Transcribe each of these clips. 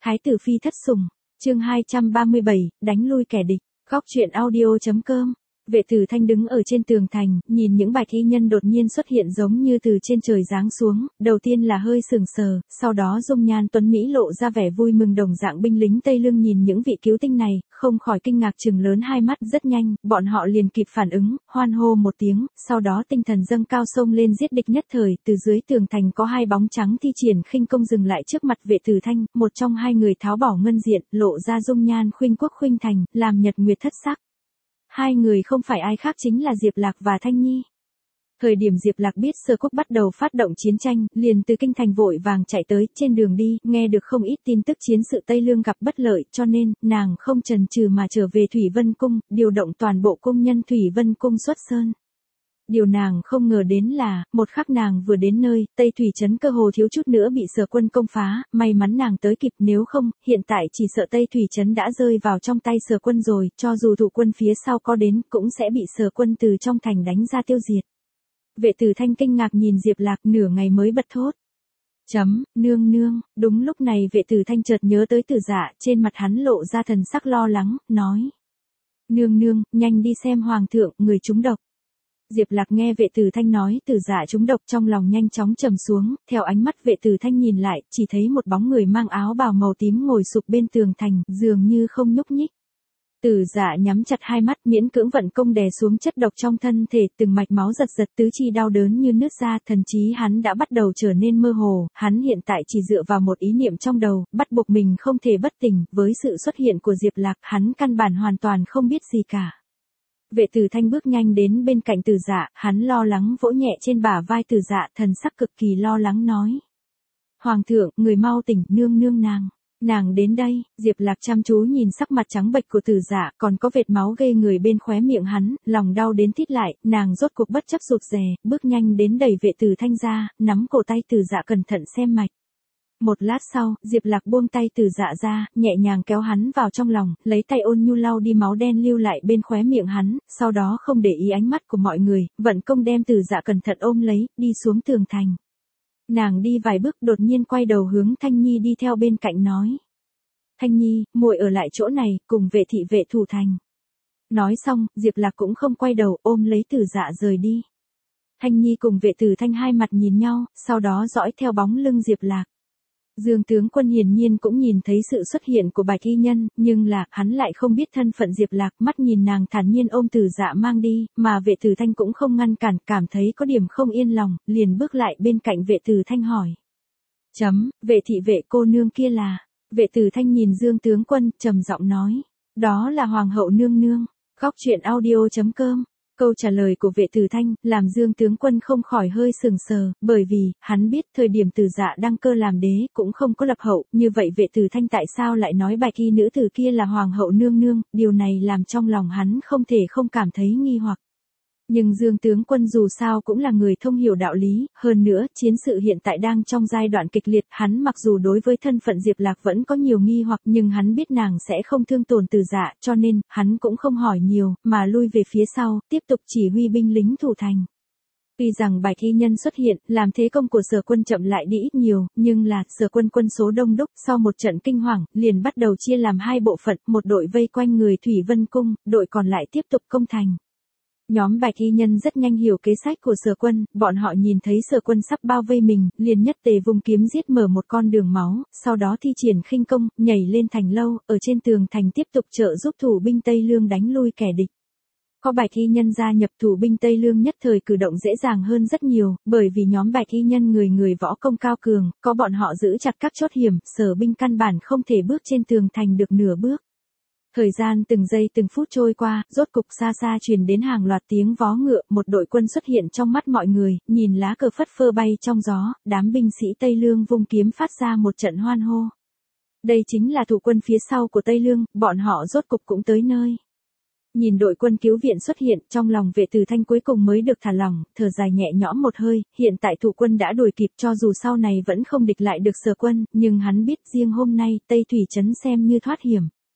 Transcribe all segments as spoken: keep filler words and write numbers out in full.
Thái tử phi thất sủng, chương hai trăm ba mươi bảy, đánh lui kẻ địch, góc truyện audio.com. Vệ Tử Thanh đứng ở trên tường thành, nhìn những bạch y nhân đột nhiên xuất hiện giống như từ trên trời giáng xuống, đầu tiên là hơi sừng sờ, sau đó dung nhan tuấn mỹ lộ ra vẻ vui mừng đồng dạng binh lính Tây Lương nhìn những vị cứu tinh này, không khỏi kinh ngạc trừng lớn hai mắt rất nhanh, bọn họ liền kịp phản ứng, hoan hô một tiếng, sau đó tinh thần dâng cao xông lên giết địch nhất thời, từ dưới tường thành có hai bóng trắng thi triển khinh công dừng lại trước mặt Vệ Tử Thanh, một trong hai người tháo bỏ ngân diện, lộ ra dung nhan khuynh quốc khuynh thành, làm nhật nguyệt thất sắc. Hai người không phải ai khác chính là Diệp Lạc và Thanh Nhi. Thời điểm Diệp Lạc biết Sở Quốc bắt đầu phát động chiến tranh, liền từ kinh thành vội vàng chạy tới, trên đường đi, nghe được không ít tin tức chiến sự Tây Lương gặp bất lợi, cho nên, nàng không chần chừ mà trở về Thủy Vân Cung, điều động toàn bộ cung nhân Thủy Vân Cung xuất sơn. Điều nàng không ngờ đến là, một khắc nàng vừa đến nơi, Tây Thủy Trấn cơ hồ thiếu chút nữa bị Sở Quân công phá, may mắn nàng tới kịp, nếu không, hiện tại chỉ sợ Tây Thủy Trấn đã rơi vào trong tay Sở Quân rồi, cho dù thủ quân phía sau có đến, cũng sẽ bị Sở Quân từ trong thành đánh ra tiêu diệt. Vệ Tử Thanh kinh ngạc nhìn Diệp Lạc nửa ngày mới bật thốt. Chấm, nương nương, đúng lúc này Vệ Tử Thanh chợt nhớ tới Tử Dạ, trên mặt hắn lộ ra thần sắc lo lắng, nói. Nương nương, nhanh đi xem hoàng thượng, người trúng độc. Diệp Lạc nghe Vệ Tử Thanh nói Tử Dạ trúng độc trong lòng nhanh chóng trầm xuống, theo ánh mắt Vệ Tử Thanh nhìn lại, chỉ thấy một bóng người mang áo bào màu tím ngồi sụp bên tường thành, dường như không nhúc nhích. Tử Dạ nhắm chặt hai mắt miễn cưỡng vận công đè xuống chất độc trong thân thể, từng mạch máu giật giật tứ chi đau đớn như nứt ra, thần trí hắn đã bắt đầu trở nên mơ hồ, hắn hiện tại chỉ dựa vào một ý niệm trong đầu, bắt buộc mình không thể bất tỉnh, với sự xuất hiện của Diệp Lạc, hắn căn bản hoàn toàn không biết gì cả. Vệ Tử Thanh bước nhanh đến bên cạnh Tử Dạ, hắn lo lắng vỗ nhẹ trên bả vai Tử Dạ, thần sắc cực kỳ lo lắng nói. Hoàng thượng, người mau tỉnh, nương nương nàng. Nàng đến đây, Diệp Lạc chăm chú nhìn sắc mặt trắng bệch của Tử Dạ, còn có vệt máu ghê người bên khóe miệng hắn, lòng đau đến thít lại, nàng rốt cuộc bất chấp rụt rè, bước nhanh đến đẩy Vệ Tử Thanh ra, nắm cổ tay Tử Dạ cẩn thận xem mạch. Một lát sau, Diệp Lạc buông tay Tử Dạ ra, nhẹ nhàng kéo hắn vào trong lòng, lấy tay ôn nhu lau đi máu đen lưu lại bên khóe miệng hắn, sau đó không để ý ánh mắt của mọi người, vận công đem Tử Dạ cẩn thận ôm lấy, đi xuống tường thành. Nàng đi vài bước đột nhiên quay đầu hướng Thanh Nhi đi theo bên cạnh nói. Thanh Nhi, muội ở lại chỗ này, cùng Vệ thị vệ thủ thành. Nói xong, Diệp Lạc cũng không quay đầu ôm lấy Tử Dạ rời đi. Thanh Nhi cùng Vệ Tử Thanh hai mặt nhìn nhau, sau đó dõi theo bóng lưng Diệp Lạc. Dương tướng quân hiển nhiên cũng nhìn thấy sự xuất hiện của bạch y nhân, nhưng là, hắn lại không biết thân phận Diệp Lạc, mắt nhìn nàng thản nhiên ôm Tử Dạ mang đi, mà Vệ Tử Thanh cũng không ngăn cản, cảm thấy có điểm không yên lòng, liền bước lại bên cạnh Vệ Tử Thanh hỏi. Chấm, Vệ thị vệ cô nương kia là, Vệ Tử Thanh nhìn Dương tướng quân, trầm giọng nói, đó là hoàng hậu nương nương, góc truyện audio.com. Câu trả lời của Vệ Tử Thanh, làm Dương tướng quân không khỏi hơi sừng sờ, bởi vì, hắn biết thời điểm Tử Dạ đăng cơ làm đế, cũng không có lập hậu, như vậy Vệ Tử Thanh tại sao lại nói bạch y nữ tử kia là hoàng hậu nương nương, điều này làm trong lòng hắn không thể không cảm thấy nghi hoặc. Nhưng Dương tướng quân dù sao cũng là người thông hiểu đạo lý, hơn nữa, chiến sự hiện tại đang trong giai đoạn kịch liệt, hắn mặc dù đối với thân phận Diệp Lạc vẫn có nhiều nghi hoặc nhưng hắn biết nàng sẽ không thương tổn Tử Dạ, cho nên, hắn cũng không hỏi nhiều, mà lui về phía sau, tiếp tục chỉ huy binh lính thủ thành. Tuy rằng bạch y nhân xuất hiện, làm thế công của Sở Quân chậm lại đi ít nhiều, nhưng là, Sở Quân quân số đông đúc, sau một trận kinh hoàng, liền bắt đầu chia làm hai bộ phận, một đội vây quanh người Thủy Vân Cung, đội còn lại tiếp tục công thành. Nhóm bạch y nhân rất nhanh hiểu kế sách của Sở Quân, bọn họ nhìn thấy Sở Quân sắp bao vây mình, liền nhất tề vùng kiếm giết mở một con đường máu, sau đó thi triển khinh công, nhảy lên thành lâu, ở trên tường thành tiếp tục trợ giúp thủ binh Tây Lương đánh lui kẻ địch. Có bạch y nhân gia nhập thủ binh Tây Lương nhất thời cử động dễ dàng hơn rất nhiều, bởi vì nhóm bạch y nhân người người võ công cao cường, có bọn họ giữ chặt các chốt hiểm, Sở binh căn bản không thể bước trên tường thành được nửa bước. Thời gian từng giây từng phút trôi qua, rốt cục xa xa truyền đến hàng loạt tiếng vó ngựa, một đội quân xuất hiện trong mắt mọi người, nhìn lá cờ phất phơ bay trong gió, đám binh sĩ Tây Lương vung kiếm phát ra một trận hoan hô. Đây chính là thủ quân phía sau của Tây Lương, bọn họ rốt cục cũng tới nơi. Nhìn đội quân cứu viện xuất hiện, trong lòng Vệ Tử Thanh cuối cùng mới được thả lỏng, thở dài nhẹ nhõm một hơi, hiện tại thủ quân đã đuổi kịp cho dù sau này vẫn không địch lại được Sở Quân, nhưng hắn biết riêng hôm nay, Tây Thủy Trấn xem như thoát hiểm.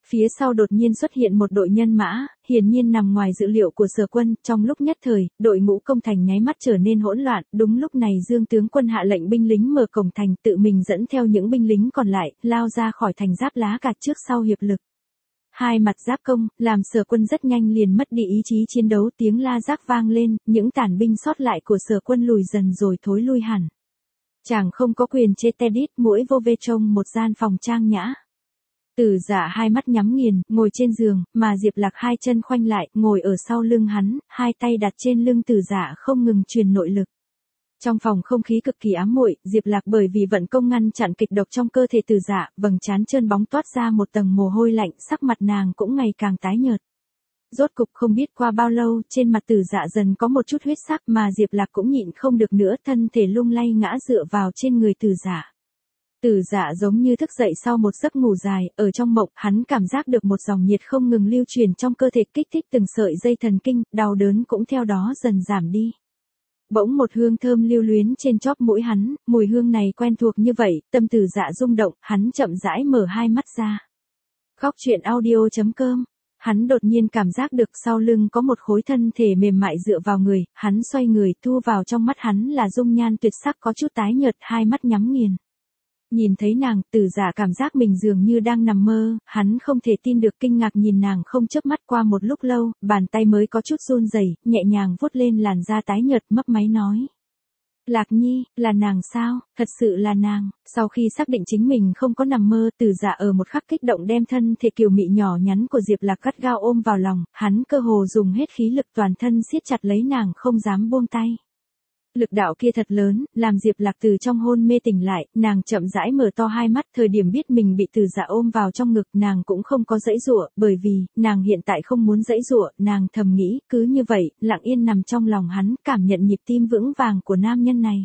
Phía sau đột nhiên xuất hiện một đội nhân mã, hiển nhiên nằm ngoài dự liệu của Sở Quân, trong lúc nhất thời, đội ngũ công thành nháy mắt trở nên hỗn loạn, đúng lúc này Dương tướng quân hạ lệnh binh lính mở cổng thành, tự mình dẫn theo những binh lính còn lại, lao ra khỏi thành giáp lá cả trước sau hiệp lực. Hai mặt giáp công, làm Sở Quân rất nhanh liền mất đi ý chí chiến đấu, tiếng la rác vang lên, những tàn binh sót lại của Sở Quân lùi dần rồi thối lui hẳn. Chàng không có quyền chê Tedit mũi vô vê trong một gian phòng trang nhã. Tử Dạ hai mắt nhắm nghiền, ngồi trên giường, mà Diệp Lạc hai chân khoanh lại, ngồi ở sau lưng hắn, hai tay đặt trên lưng Tử Dạ không ngừng truyền nội lực. Trong phòng không khí cực kỳ ám muội, Diệp Lạc bởi vì vận công ngăn chặn kịch độc trong cơ thể Tử Dạ, vầng trán trơn bóng toát ra một tầng mồ hôi lạnh, sắc mặt nàng cũng ngày càng tái nhợt. Rốt cục không biết qua bao lâu, trên mặt Tử Dạ dần có một chút huyết sắc, mà Diệp Lạc cũng nhịn không được nữa, thân thể lung lay ngã dựa vào trên người Tử Dạ. Tử Dạ giống như thức dậy sau một giấc ngủ dài, ở trong mộng, hắn cảm giác được một dòng nhiệt không ngừng lưu truyền trong cơ thể, kích thích từng sợi dây thần kinh, đau đớn cũng theo đó dần giảm đi. Bỗng một hương thơm lưu luyến trên chóp mũi hắn, mùi hương này quen thuộc như vậy, tâm Tử Dạ rung động, hắn chậm rãi mở hai mắt ra. Khóc chuyện audio chấm com. Hắn đột nhiên cảm giác được sau lưng có một khối thân thể mềm mại dựa vào người, hắn xoay người, thu vào trong mắt hắn là dung nhan tuyệt sắc có chút tái nhợt, hai mắt nhắm nghiền. Nhìn thấy nàng, Tử Dạ cảm giác mình dường như đang nằm mơ, hắn không thể tin được, kinh ngạc nhìn nàng không chớp mắt. Qua một lúc lâu, bàn tay mới có chút run rẩy, nhẹ nhàng vuốt lên làn da tái nhợt, mấp máy nói. Lạc Nhi, là nàng sao, thật sự là nàng. Sau khi xác định chính mình không có nằm mơ, Tử Dạ ở một khắc kích động đem thân thể kiều mị nhỏ nhắn của Diệp Lạc gắt gao ôm vào lòng, hắn cơ hồ dùng hết khí lực toàn thân siết chặt lấy nàng không dám buông tay. Lực đạo kia thật lớn, làm Diệp Lạc từ trong hôn mê tỉnh lại, nàng chậm rãi mở to hai mắt, thời điểm biết mình bị Tử Dạ ôm vào trong ngực, nàng cũng không có giãy giụa, bởi vì, nàng hiện tại không muốn giãy giụa, nàng thầm nghĩ, cứ như vậy, lặng yên nằm trong lòng hắn, cảm nhận nhịp tim vững vàng của nam nhân này.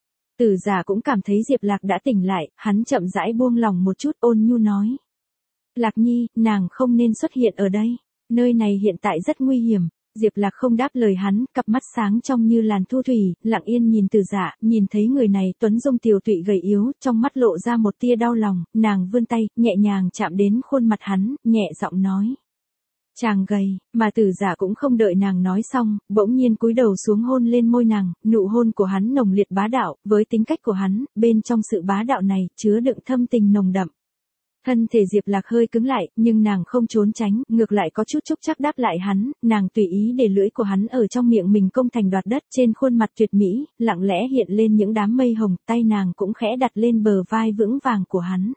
Tử Dạ cũng cảm thấy Diệp Lạc đã tỉnh lại, hắn chậm rãi buông lòng một chút, ôn nhu nói. Lạc Nhi, nàng không nên xuất hiện ở đây, nơi này hiện tại rất nguy hiểm. Diệp Lạc không đáp lời hắn, cặp mắt sáng trong như làn thu thủy, lặng yên nhìn Tử Dạ, nhìn thấy người này tuấn dung tiều tụy gầy yếu, trong mắt lộ ra một tia đau lòng, nàng vươn tay, nhẹ nhàng chạm đến khuôn mặt hắn, nhẹ giọng nói. Chàng gầy, mà Tử Dạ cũng không đợi nàng nói xong, bỗng nhiên cúi đầu xuống hôn lên môi nàng, nụ hôn của hắn nồng liệt bá đạo, với tính cách của hắn, bên trong sự bá đạo này, chứa đựng thâm tình nồng đậm. Thân thể Diệp Lạc hơi cứng lại, nhưng nàng không trốn tránh, ngược lại có chút chúc chắc đáp lại hắn, nàng tùy ý để lưỡi của hắn ở trong miệng mình công thành đoạt đất, trên khuôn mặt tuyệt mỹ, lặng lẽ hiện lên những đám mây hồng, tay nàng cũng khẽ đặt lên bờ vai vững vàng của hắn.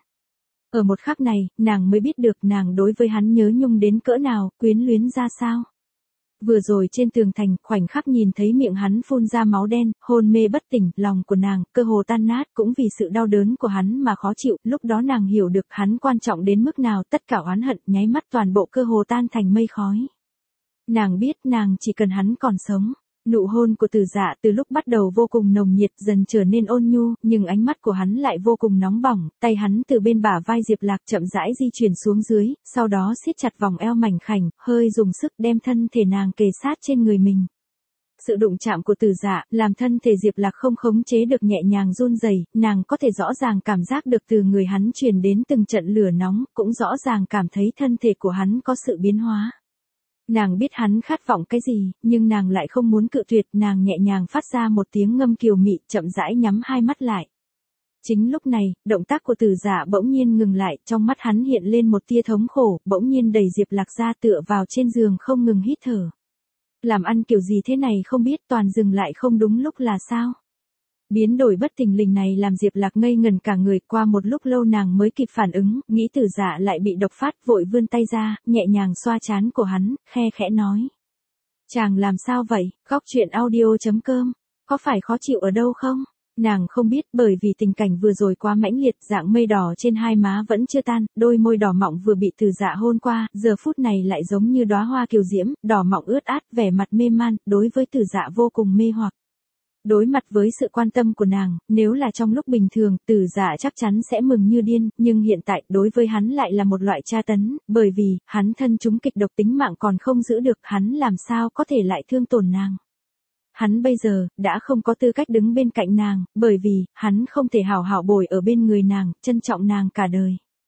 Ở một khắc này, nàng mới biết được nàng đối với hắn nhớ nhung đến cỡ nào, quyến luyến ra sao. Vừa rồi trên tường thành, khoảnh khắc nhìn thấy miệng hắn phun ra máu đen, hôn mê bất tỉnh, lòng của nàng, cơ hồ tan nát, cũng vì sự đau đớn của hắn mà khó chịu, lúc đó nàng hiểu được hắn quan trọng đến mức nào, tất cả oán hận, nháy mắt toàn bộ cơ hồ tan thành mây khói. Nàng biết nàng chỉ cần hắn còn sống. Nụ hôn của Tử Dạ từ lúc bắt đầu vô cùng nồng nhiệt dần trở nên ôn nhu, nhưng ánh mắt của hắn lại vô cùng nóng bỏng, tay hắn từ bên bả vai Diệp Lạc chậm rãi di chuyển xuống dưới, sau đó siết chặt vòng eo mảnh khảnh, hơi dùng sức đem thân thể nàng kề sát trên người mình. Sự đụng chạm của Tử Dạ làm thân thể Diệp Lạc không khống chế được nhẹ nhàng run rẩy, nàng có thể rõ ràng cảm giác được từ người hắn truyền đến từng trận lửa nóng, cũng rõ ràng cảm thấy thân thể của hắn có sự biến hóa. Nàng biết hắn khát vọng cái gì, nhưng nàng lại không muốn cự tuyệt, nàng nhẹ nhàng phát ra một tiếng ngâm kiều mị, chậm rãi nhắm hai mắt lại. Chính lúc này, động tác của Tử Dạ bỗng nhiên ngừng lại, trong mắt hắn hiện lên một tia thống khổ, bỗng nhiên đẩy Diệp Lạc ra tựa vào trên giường không ngừng hít thở. Làm ăn kiểu gì thế này không biết, toàn dừng lại không đúng lúc là sao? Biến đổi bất thình lình này làm Diệp Lạc ngây ngần cả người, qua một lúc lâu nàng mới kịp phản ứng, nghĩ Tử Dạ lại bị độc phát, vội vươn tay ra, nhẹ nhàng xoa trán của hắn, khe khẽ nói. Chàng làm sao vậy, khóc chuyện audio chấm com, có phải khó chịu ở đâu không? Nàng không biết, bởi vì tình cảnh vừa rồi quá mãnh liệt, dạng mây đỏ trên hai má vẫn chưa tan, đôi môi đỏ mọng vừa bị Tử Dạ hôn qua, giờ phút này lại giống như đóa hoa kiều diễm, đỏ mọng ướt át, vẻ mặt mê man, đối với Tử Dạ vô cùng mê hoặc. Đối mặt với sự quan tâm của nàng, nếu là trong lúc bình thường, Tử Dạ chắc chắn sẽ mừng như điên, nhưng hiện tại, đối với hắn lại là một loại tra tấn, bởi vì, hắn thân chúng kịch độc tính mạng còn không giữ được, hắn làm sao có thể lại thương tổn nàng. Hắn bây giờ, đã không có tư cách đứng bên cạnh nàng, bởi vì, hắn không thể hảo hảo bồi ở bên người nàng, trân trọng nàng cả đời.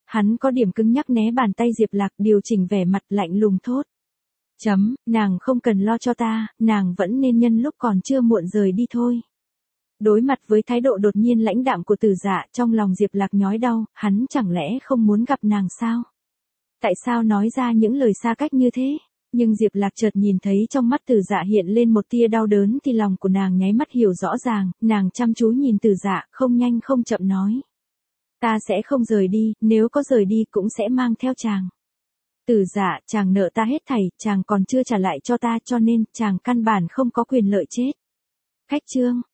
Hắn có điểm cứng nhắc né bàn tay Diệp Lạc, điều chỉnh vẻ mặt lạnh lùng thốt. Chấm, nàng không cần lo cho ta, nàng vẫn nên nhân lúc còn chưa muộn rời đi thôi. Đối mặt với thái độ đột nhiên lãnh đạm của Từ Dạ, trong lòng Diệp Lạc nhói đau, hắn chẳng lẽ không muốn gặp nàng sao? Tại sao nói ra những lời xa cách như thế? Nhưng Diệp Lạc chợt nhìn thấy trong mắt Từ Dạ hiện lên một tia đau đớn thì lòng của nàng nháy mắt hiểu rõ ràng, nàng chăm chú nhìn Từ Dạ, không nhanh không chậm nói. Ta sẽ không rời đi, nếu có rời đi cũng sẽ mang theo chàng. Từ Dạ, chàng nợ ta hết thảy, chàng còn chưa trả lại cho ta cho nên chàng căn bản không có quyền lợi chết. Khách trương,